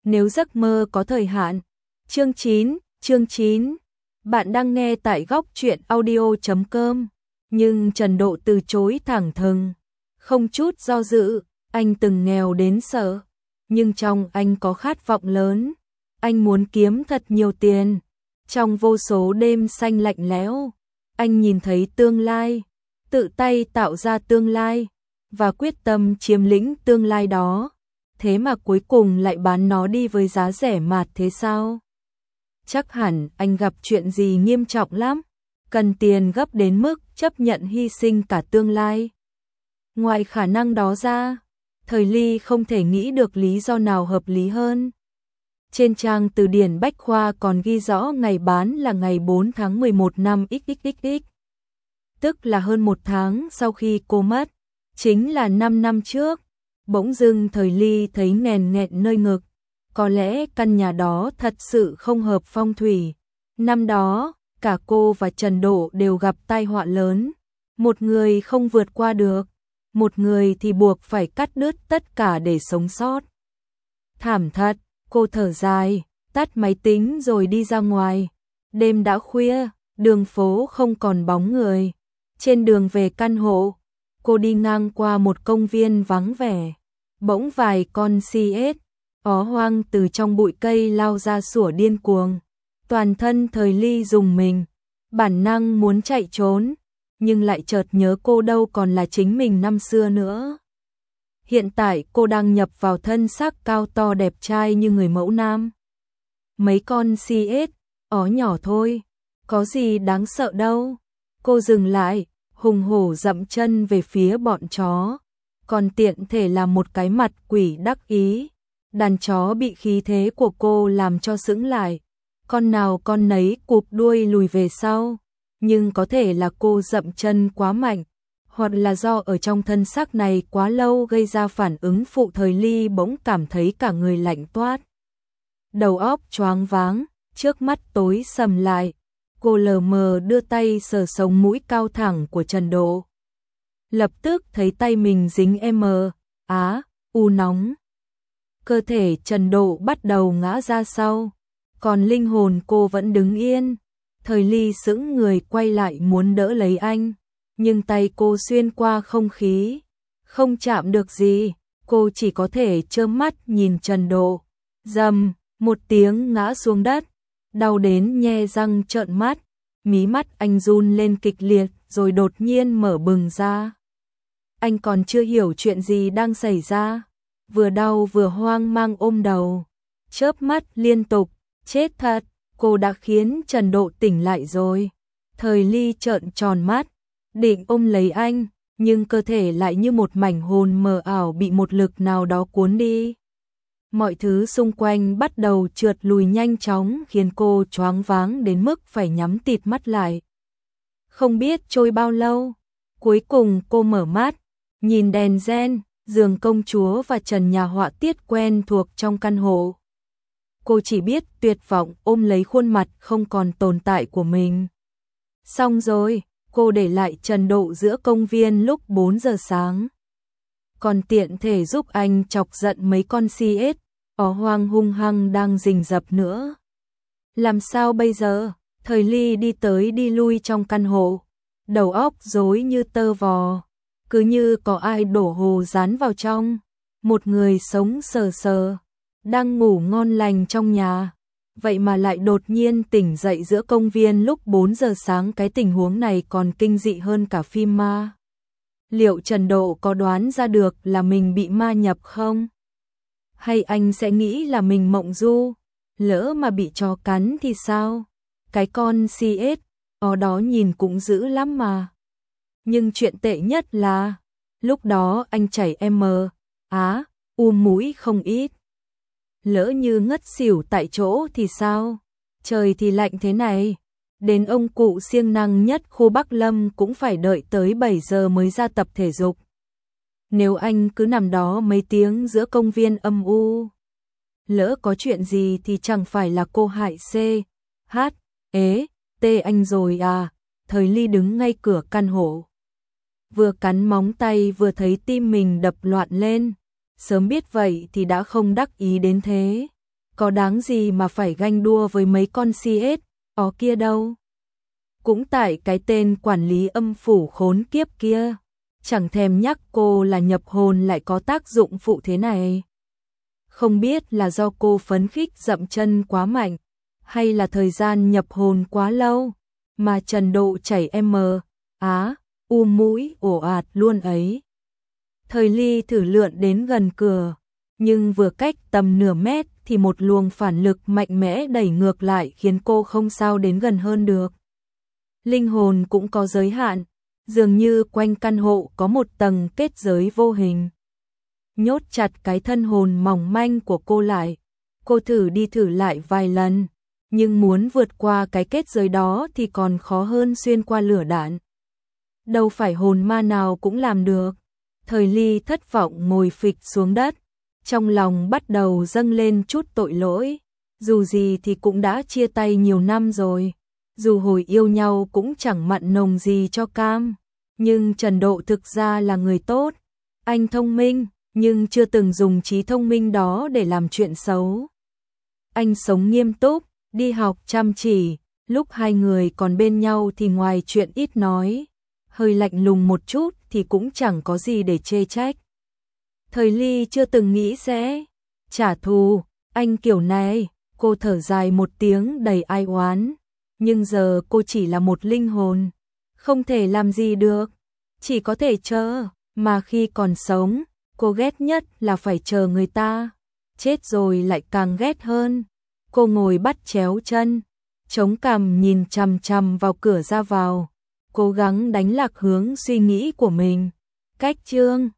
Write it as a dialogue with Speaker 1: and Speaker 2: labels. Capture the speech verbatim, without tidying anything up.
Speaker 1: Nếu giấc mơ có thời hạn. Chương chín, chương chín. Bạn đang nghe tại góc truyện audio chấm com. Nhưng Trần Độ từ chối thẳng thừng, không chút do dự. Anh từng nghèo đến sợ, nhưng trong anh có khát vọng lớn. Anh muốn kiếm thật nhiều tiền. Trong vô số đêm xanh lạnh lẽo, anh nhìn thấy tương lai, tự tay tạo ra tương lai và quyết tâm chiếm lĩnh tương lai đó. Thế mà cuối cùng lại bán nó đi với giá rẻ mạt thế sao? Chắc hẳn anh gặp chuyện gì nghiêm trọng lắm, cần tiền gấp đến mức chấp nhận hy sinh cả tương lai. Ngoài khả năng đó ra, Thời Ly không thể nghĩ được lý do nào hợp lý hơn. Trên trang từ điển Bách Khoa còn ghi rõ ngày bán là ngày bốn tháng mười một năm xxxx, tức là hơn một tháng sau khi cô mất, chính là năm năm trước. Bỗng dưng Thời Ly thấy nghèn nghẹn nơi ngực, có lẽ căn nhà đó thật sự không hợp phong thủy. Năm đó, cả cô và Trần Độ đều gặp tai họa lớn, một người không vượt qua được, một người thì buộc phải cắt đứt tất cả để sống sót. Thảm thật, cô thở dài, tắt máy tính rồi đi ra ngoài. Đêm đã khuya, đường phố không còn bóng người. Trên đường về căn hộ, cô đi ngang qua một công viên vắng vẻ. Bỗng vài con xê ét ó hoang từ trong bụi cây lao ra sủa điên cuồng. Toàn thân Thời Ly rùng mình, bản năng muốn chạy trốn, nhưng lại chợt nhớ cô đâu còn là chính mình năm xưa nữa. Hiện tại cô đang nhập vào thân xác cao to đẹp trai như người mẫu nam. Mấy con xê ét ó nhỏ thôi, có gì đáng sợ đâu. Cô dừng lại, hùng hổ dậm chân về phía bọn chó, còn tiện thể là một cái mặt quỷ đắc ý. Đàn chó bị khí thế của cô làm cho sững lại, con nào con nấy cụp đuôi lùi về sau. Nhưng có thể là cô dậm chân quá mạnh, hoặc là do ở trong thân xác này quá lâu gây ra phản ứng phụ. Thời Ly bỗng cảm thấy cả người lạnh toát, đầu óc choáng váng, trước mắt tối sầm lại. Cô lờ mờ đưa tay sờ sống mũi cao thẳng của Trần Độ. Lập tức thấy tay mình dính em á, u nóng. Cơ thể Trần Độ bắt đầu ngã ra sau, còn linh hồn cô vẫn đứng yên. Thời Ly sững người quay lại muốn đỡ lấy anh, nhưng tay cô xuyên qua không khí, không chạm được gì. Cô chỉ có thể trơ mắt nhìn Trần Độ rầm một tiếng ngã xuống đất, đau đến nhe răng trợn mắt. Mí mắt anh run lên kịch liệt rồi đột nhiên mở bừng ra. Anh còn chưa hiểu chuyện gì đang xảy ra, vừa đau vừa hoang mang ôm đầu, chớp mắt liên tục. Chết thật, cô đã khiến Trần Độ tỉnh lại rồi. Thời Ly trợn tròn mắt, định ôm lấy anh, nhưng cơ thể lại như một mảnh hồn mờ ảo bị một lực nào đó cuốn đi. Mọi thứ xung quanh bắt đầu trượt lùi nhanh chóng khiến cô choáng váng đến mức phải nhắm tịt mắt lại. Không biết trôi bao lâu, cuối cùng cô mở mắt, nhìn đèn gen, giường công chúa và trần nhà họa tiết quen thuộc trong căn hộ. Cô chỉ biết tuyệt vọng ôm lấy khuôn mặt không còn tồn tại của mình. Xong rồi, cô để lại Trần Độ giữa công viên lúc bốn giờ sáng. Còn tiện thể giúp anh chọc giận mấy con xê ét ó hoang hung hăng đang rình rập nữa. Làm sao bây giờ? Thời Ly đi tới đi lui trong căn hộ, đầu óc rối như tơ vò, cứ như có ai đổ hồ dán vào trong. Một người sống sờ sờ, đang ngủ ngon lành trong nhà, vậy mà lại đột nhiên tỉnh dậy giữa công viên lúc bốn giờ sáng. Cái tình huống này còn kinh dị hơn cả phim ma. Liệu Trần Độ có đoán ra được là mình bị ma nhập không? Hay anh sẽ nghĩ là mình mộng du? Lỡ mà bị chó cắn thì sao? Cái con xê ét ó đó nhìn cũng dữ lắm mà. Nhưng chuyện tệ nhất là lúc đó anh chảy em á, u mũi không ít. Lỡ như ngất xỉu tại chỗ thì sao? Trời thì lạnh thế này, đến ông cụ siêng năng nhất khu Bắc Lâm cũng phải đợi tới bảy giờ mới ra tập thể dục. Nếu anh cứ nằm đó mấy tiếng giữa công viên âm u, lỡ có chuyện gì thì chẳng phải là cô hại C, H, ế, T anh rồi à? Thời Ly đứng ngay cửa căn hộ, vừa cắn móng tay vừa thấy tim mình đập loạn lên. Sớm biết vậy thì đã không đắc ý đến thế. có đáng gì mà phải ganh đua với mấy con xê ét ó kia đâu. Cũng tại cái tên quản lý âm phủ khốn kiếp kia, chẳng thèm nhắc cô là nhập hồn lại có tác dụng phụ thế này. Không biết là do cô phấn khích dậm chân quá mạnh, hay là thời gian nhập hồn quá lâu, mà Trần Độ chảy em á, u mũi ồ ạt luôn ấy. Thời Ly thử lượn đến gần cửa, nhưng vừa cách tầm nửa mét thì một luồng phản lực mạnh mẽ đẩy ngược lại khiến cô không sao đến gần hơn được. Linh hồn cũng có giới hạn, dường như quanh căn hộ có một tầng kết giới vô hình, nhốt chặt cái thân hồn mỏng manh của cô lại. Cô thử đi thử lại vài lần, nhưng muốn vượt qua cái kết giới đó thì còn khó hơn xuyên qua lửa đạn. Đâu phải hồn ma nào cũng làm được. Thời Ly thất vọng ngồi phịch xuống đất, trong lòng bắt đầu dâng lên chút tội lỗi. Dù gì thì cũng đã chia tay nhiều năm rồi, dù hồi yêu nhau cũng chẳng mặn nồng gì cho cam. Nhưng Trần Độ thực ra là người tốt, anh thông minh, nhưng chưa từng dùng trí thông minh đó để làm chuyện xấu. Anh sống nghiêm túc, đi học chăm chỉ, lúc hai người còn bên nhau thì ngoài chuyện ít nói, hơi lạnh lùng một chút thì cũng chẳng có gì để chê trách. Thời Ly chưa từng nghĩ sẽ trả thù anh kiểu này, cô thở dài một tiếng đầy ai oán, nhưng giờ cô chỉ là một linh hồn, không thể làm gì được, chỉ có thể chờ, mà khi còn sống, cô ghét nhất là phải chờ người ta, chết rồi lại càng ghét hơn. Cô ngồi bắt chéo chân, chống cằm nhìn chằm chằm vào cửa ra vào, cố gắng đánh lạc hướng suy nghĩ của mình. Cách chương